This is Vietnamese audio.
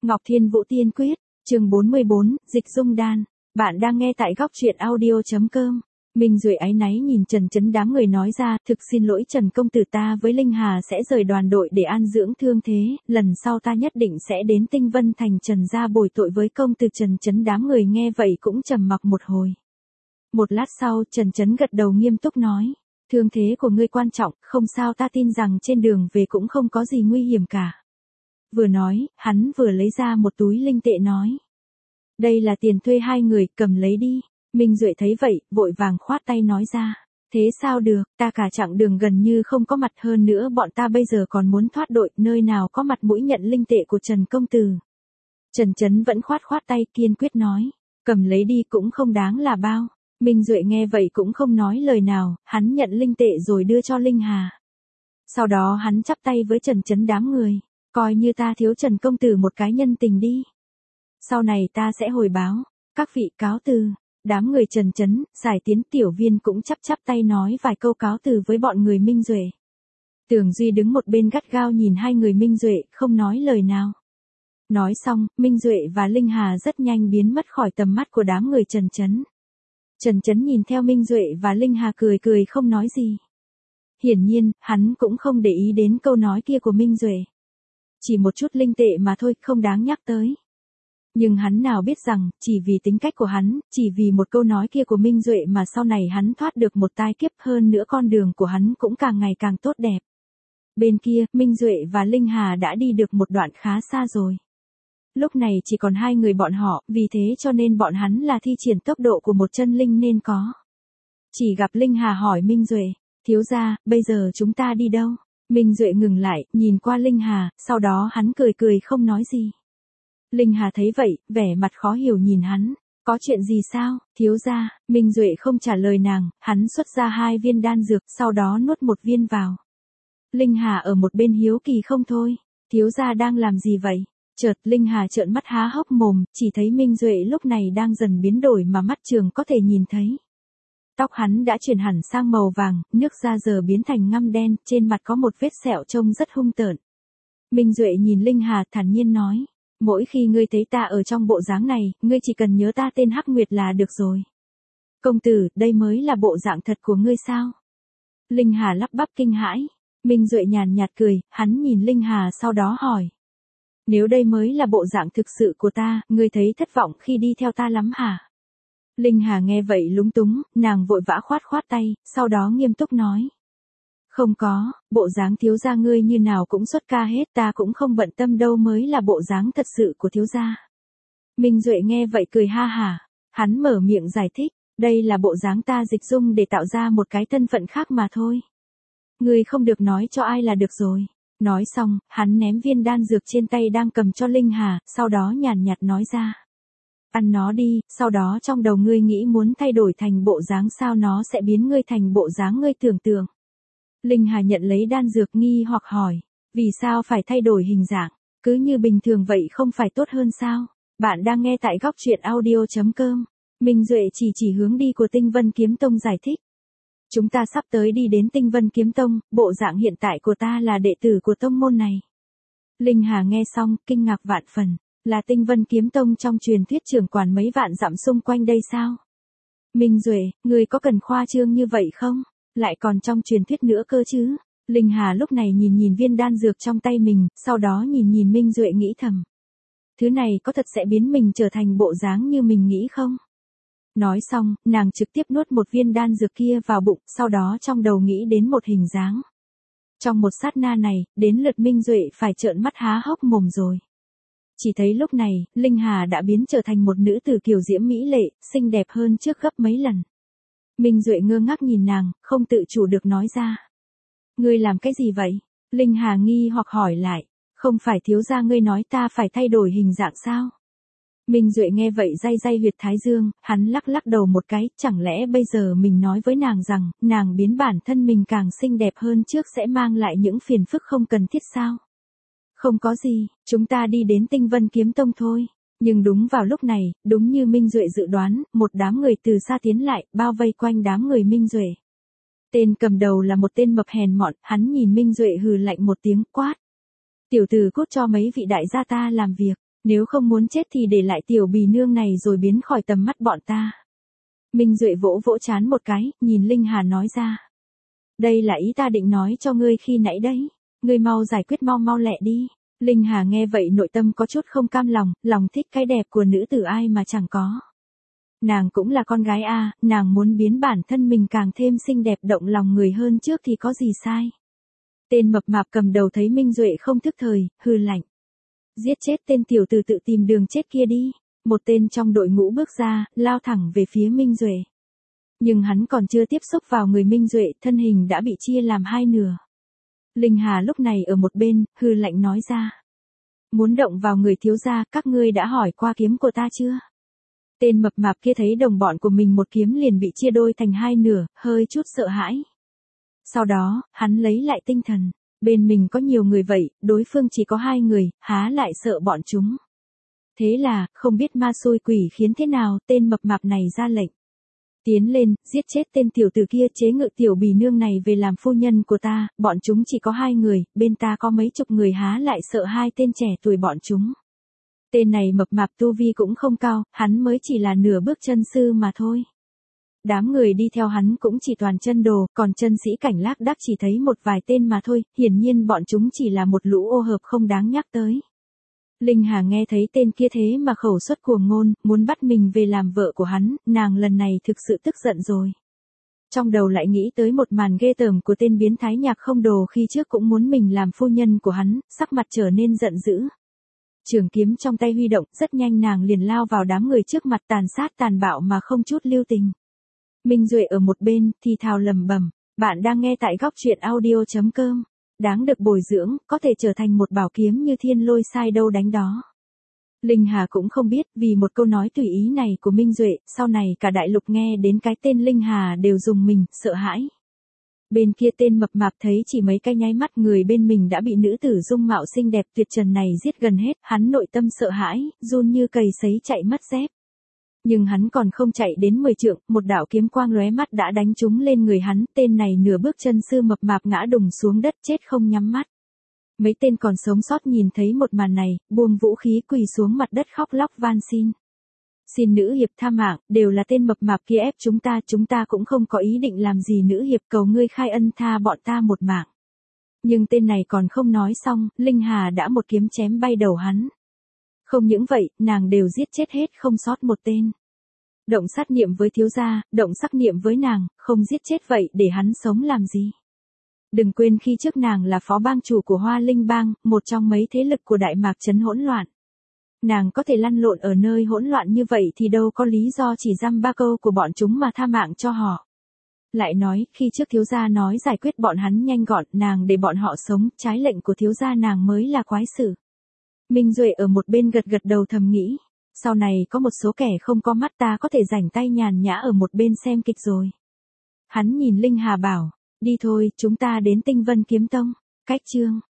Ngọc Thiên Vũ Tiên Quyết, chương 44, Dịch Dung Đan. Bạn đang nghe tại góc truyện audio.com. Minh Duệ áy náy nhìn Trần Chấn đám người nói ra, thực xin lỗi Trần công tử, ta với Linh Hà sẽ rời đoàn đội để an dưỡng thương thế, lần sau ta nhất định sẽ đến Tinh Vân Thành Trần gia bồi tội với công tử. Trần Chấn đám người nghe vậy cũng trầm mặc một hồi. Một lát sau, Trần Chấn gật đầu nghiêm túc nói, thương thế của ngươi quan trọng, không sao, ta tin rằng trên đường về cũng không có gì nguy hiểm cả. Vừa nói, hắn vừa lấy ra một túi linh tệ nói, đây là tiền thuê hai người, cầm lấy đi. Minh Duệ thấy vậy, vội vàng khoát tay nói ra, thế sao được, ta cả chặng đường gần như không có mặt, hơn nữa bọn ta bây giờ còn muốn thoát đội, nơi nào có mặt mũi nhận linh tệ của Trần công tử. Trần Chấn vẫn khoát tay kiên quyết nói, cầm lấy đi, cũng không đáng là bao. Minh Duệ nghe vậy cũng không nói lời nào, hắn nhận linh tệ rồi đưa cho Linh Hà. Sau đó hắn chắp tay với Trần Chấn đám người, coi như ta thiếu Trần công tử một cái nhân tình đi. Sau này ta sẽ hồi báo, các vị cáo từ. Đám người Trần Chấn, Giải Tiến, Tiểu Viên cũng chắp tay nói vài câu cáo từ với bọn người Minh Duệ. Tưởng Duy đứng một bên gắt gao nhìn hai người Minh Duệ, không nói lời nào. Nói xong, Minh Duệ và Linh Hà rất nhanh biến mất khỏi tầm mắt của đám người Trần Chấn. Trần Chấn nhìn theo Minh Duệ và Linh Hà cười không nói gì. Hiển nhiên, hắn cũng không để ý đến câu nói kia của Minh Duệ. Chỉ một chút linh tệ mà thôi, không đáng nhắc tới. Nhưng hắn nào biết rằng, chỉ vì tính cách của hắn, chỉ vì một câu nói kia của Minh Duệ mà sau này hắn thoát được một tai kiếp, hơn nữa con đường của hắn cũng càng ngày càng tốt đẹp. Bên kia, Minh Duệ và Linh Hà đã đi được một đoạn khá xa rồi. Lúc này chỉ còn hai người bọn họ, vì thế cho nên bọn hắn là thi triển tốc độ của một chân linh nên có. Chỉ gặp Linh Hà hỏi Minh Duệ, thiếu gia, bây giờ chúng ta đi đâu? Minh Duệ ngừng lại, nhìn qua Linh Hà, sau đó hắn cười không nói gì. Linh Hà thấy vậy, vẻ mặt khó hiểu nhìn hắn, có chuyện gì sao, thiếu gia? Minh Duệ không trả lời nàng, hắn xuất ra 2 viên đan dược, sau đó nuốt một viên vào. Linh Hà ở một bên hiếu kỳ không thôi, thiếu gia đang làm gì vậy? Chợt Linh Hà trợn mắt há hốc mồm, chỉ thấy Minh Duệ lúc này đang dần biến đổi mà mắt thường có thể nhìn thấy. Tóc hắn đã chuyển hẳn sang màu vàng, nước da giờ biến thành ngăm đen, trên mặt có một vết sẹo trông rất hung tợn. Minh Duệ nhìn Linh Hà thản nhiên nói, mỗi khi ngươi thấy ta ở trong bộ dáng này, ngươi chỉ cần nhớ ta tên Hắc Nguyệt là được rồi. Công tử, đây mới là bộ dạng thật của ngươi sao? Linh Hà lắp bắp kinh hãi. Minh Duệ nhàn nhạt cười, hắn nhìn Linh Hà sau đó hỏi. Nếu đây mới là bộ dạng thực sự của ta, ngươi thấy thất vọng khi đi theo ta lắm hả? Linh Hà nghe vậy lúng túng, nàng vội vã khoát tay, sau đó nghiêm túc nói. Không có, bộ dáng thiếu gia ngươi như nào cũng xuất ca hết, ta cũng không bận tâm đâu mới là bộ dáng thật sự của thiếu gia. Minh Duệ nghe vậy cười ha hả, hắn mở miệng giải thích, đây là bộ dáng ta dịch dung để tạo ra một cái thân phận khác mà thôi. Ngươi không được nói cho ai là được rồi. Nói xong, hắn ném viên đan dược trên tay đang cầm cho Linh Hà, sau đó nhàn nhạt nói ra. Ăn nó đi, sau đó trong đầu ngươi nghĩ muốn thay đổi thành bộ dáng sao nó sẽ biến ngươi thành bộ dáng ngươi tưởng tượng. Linh Hà nhận lấy đan dược nghi hoặc hỏi, vì sao phải thay đổi hình dạng, cứ như bình thường vậy không phải tốt hơn sao? Bạn đang nghe tại góc truyện audio.com. Minh Duệ chỉ hướng đi của Tinh Vân Kiếm Tông giải thích. Chúng ta sắp tới đi đến Tinh Vân Kiếm Tông, bộ dạng hiện tại của ta là đệ tử của tông môn này. Linh Hà nghe xong, kinh ngạc vạn phần, là Tinh Vân Kiếm Tông trong truyền thuyết trưởng quản mấy vạn dặm xung quanh đây sao? Minh Duệ, người có cần khoa trương như vậy không? Lại còn trong truyền thuyết nữa cơ chứ? Linh Hà lúc này nhìn viên đan dược trong tay mình, sau đó nhìn Minh Duệ nghĩ thầm. Thứ này có thật sẽ biến mình trở thành bộ dáng như mình nghĩ không? Nói xong, nàng trực tiếp nuốt một viên đan dược kia vào bụng, sau đó trong đầu nghĩ đến một hình dáng. Trong một sát na này, đến lượt Minh Duệ phải trợn mắt há hốc mồm rồi. Chỉ thấy lúc này, Linh Hà đã biến trở thành một nữ tử kiều diễm mỹ lệ, xinh đẹp hơn trước gấp mấy lần. Minh Duệ ngơ ngác nhìn nàng, không tự chủ được nói ra. Ngươi làm cái gì vậy? Linh Hà nghi hoặc hỏi lại, không phải thiếu gia ngươi nói ta phải thay đổi hình dạng sao? Minh Duệ nghe vậy day huyệt thái dương, hắn lắc đầu một cái, chẳng lẽ bây giờ mình nói với nàng rằng, nàng biến bản thân mình càng xinh đẹp hơn trước sẽ mang lại những phiền phức không cần thiết sao? Không có gì, chúng ta đi đến Tinh Vân Kiếm Tông thôi. Nhưng đúng vào lúc này, đúng như Minh Duệ dự đoán, một đám người từ xa tiến lại, bao vây quanh đám người Minh Duệ. Tên cầm đầu là một tên mập hèn mọn, hắn nhìn Minh Duệ hừ lạnh một tiếng quát. Tiểu tử cút cho mấy vị đại gia ta làm việc. Nếu không muốn chết thì để lại tiểu bì nương này rồi biến khỏi tầm mắt bọn ta. Minh Duệ vỗ vỗ trán một cái, nhìn Linh Hà nói ra. Đây là ý ta định nói cho ngươi khi nãy đấy. Ngươi mau giải quyết mau lẹ đi. Linh Hà nghe vậy nội tâm có chút không cam lòng, lòng thích cái đẹp của nữ tử ai mà chẳng có. Nàng cũng là con gái a, nàng muốn biến bản thân mình càng thêm xinh đẹp động lòng người hơn trước thì có gì sai. Tên mập mạp cầm đầu thấy Minh Duệ không thức thời, hừ lạnh. Giết chết tên tiểu tử tự tìm đường chết kia đi. Một tên trong đội ngũ bước ra, lao thẳng về phía Minh Duệ. Nhưng hắn còn chưa tiếp xúc vào người Minh Duệ, thân hình đã bị chia làm hai nửa. Linh Hà lúc này ở một bên, hừ lạnh nói ra. Muốn động vào người thiếu gia, các ngươi đã hỏi qua kiếm của ta chưa? Tên mập mạp kia thấy đồng bọn của mình một kiếm liền bị chia đôi thành hai nửa, hơi chút sợ hãi. Sau đó, hắn lấy lại tinh thần. Bên mình có nhiều người vậy, đối phương chỉ có 2 người, há lại sợ bọn chúng. Thế là, không biết ma xui quỷ khiến thế nào, tên mập mạp này ra lệnh. Tiến lên, giết chết tên tiểu tử kia, chế ngự tiểu bì nương này về làm phu nhân của ta, bọn chúng chỉ có 2 người, bên ta có mấy chục người há lại sợ 2 tên trẻ tuổi bọn chúng. Tên này mập mạp tu vi cũng không cao, hắn mới chỉ là nửa bước chân sư mà thôi. Đám người đi theo hắn cũng chỉ toàn chân đồ, còn chân sĩ cảnh lác đác chỉ thấy một vài tên mà thôi, hiển nhiên bọn chúng chỉ là một lũ ô hợp không đáng nhắc tới. Linh Hà nghe thấy tên kia thế mà khẩu xuất cuồng ngôn, muốn bắt mình về làm vợ của hắn, nàng lần này thực sự tức giận rồi. Trong đầu lại nghĩ tới một màn ghê tởm của tên biến thái nhạc không đồ khi trước cũng muốn mình làm phu nhân của hắn, sắc mặt trở nên giận dữ. Trường kiếm trong tay huy động, rất nhanh nàng liền lao vào đám người trước mặt tàn sát tàn bạo mà không chút lưu tình. Minh Duệ ở một bên, thì thào lầm bầm, bạn đang nghe tại góc truyện audio.com. Đáng được bồi dưỡng, có thể trở thành một bảo kiếm như thiên lôi sai đâu đánh đó. Linh Hà cũng không biết, vì một câu nói tùy ý này của Minh Duệ, sau này cả đại lục nghe đến cái tên Linh Hà đều dùng mình, sợ hãi. Bên kia tên mập mạp thấy chỉ mấy cái nháy mắt người bên mình đã bị nữ tử dung mạo xinh đẹp tuyệt trần này giết gần hết, hắn nội tâm sợ hãi, run như cầy sấy chạy mất dép. Nhưng hắn còn không chạy đến 10 trượng, một đạo kiếm quang lóe mắt đã đánh trúng lên người hắn, tên này nửa bước chân sư mập mạp ngã đùng xuống đất chết không nhắm mắt. Mấy tên còn sống sót nhìn thấy một màn này, buông vũ khí quỳ xuống mặt đất khóc lóc van xin. Xin nữ hiệp tha mạng, đều là tên mập mạp kia ép chúng ta cũng không có ý định làm gì nữ hiệp, cầu ngươi khai ân tha bọn ta một mạng. Nhưng tên này còn không nói xong, Linh Hà đã một kiếm chém bay đầu hắn. Không những vậy, nàng đều giết chết hết không sót một tên. Động sát niệm với thiếu gia, động sắc niệm với nàng, không giết chết vậy để hắn sống làm gì. Đừng quên khi trước nàng là phó bang chủ của Hoa Linh Bang, một trong mấy thế lực của Đại Mạc Trấn hỗn loạn. Nàng có thể lăn lộn ở nơi hỗn loạn như vậy thì đâu có lý do chỉ dăm ba câu của bọn chúng mà tha mạng cho họ. Lại nói, khi trước thiếu gia nói giải quyết bọn hắn nhanh gọn, nàng để bọn họ sống, trái lệnh của thiếu gia nàng mới là quái sự. Minh Duệ ở một bên gật gật đầu thầm nghĩ, sau này có một số kẻ không có mắt ta có thể rảnh tay nhàn nhã ở một bên xem kịch rồi. Hắn nhìn Linh Hà bảo, đi thôi, chúng ta đến Tinh Vân Kiếm Tông. Cách chương